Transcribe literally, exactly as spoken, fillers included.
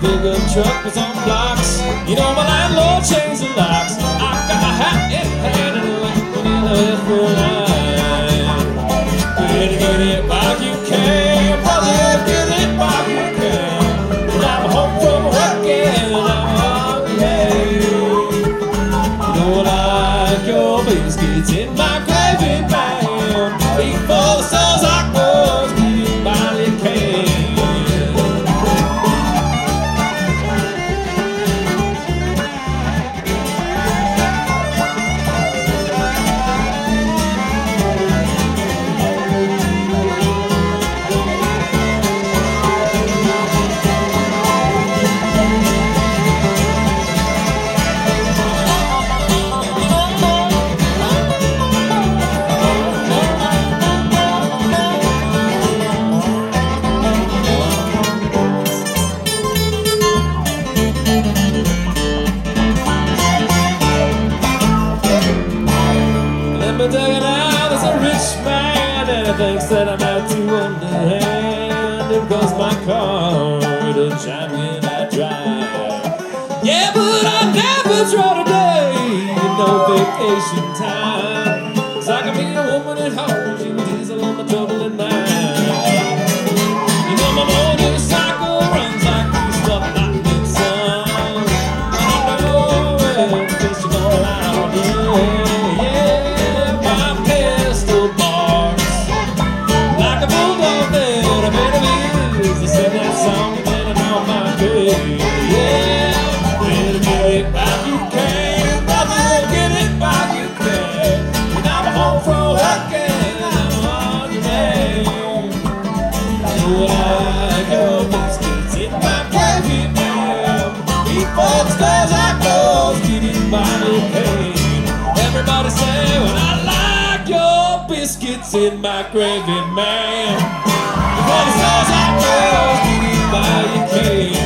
pickup truck with some blocks. You know my landlord changed the locks. I got my hat in hand and a lamp in the left for line. Better get it while you can, brother, get it while you can. When I'm home from work and I'm hungry. You know I like your biscuits in my gravy pan. Before the stars I was getting by the can. Thinks that I'm out to underhand. There goes my car, it'll chime when I drive. Yeah, but I never draw today, no vacation time. 'Cause I can be a woman at home, you diesel on my trouble at night. You know my motorcycle runs like you stuff lightning sun. I know well, guess you're gonna lie on me. Everybody say, well, I like your biscuits in my gravy, man. Before the stars I was getting by your cane.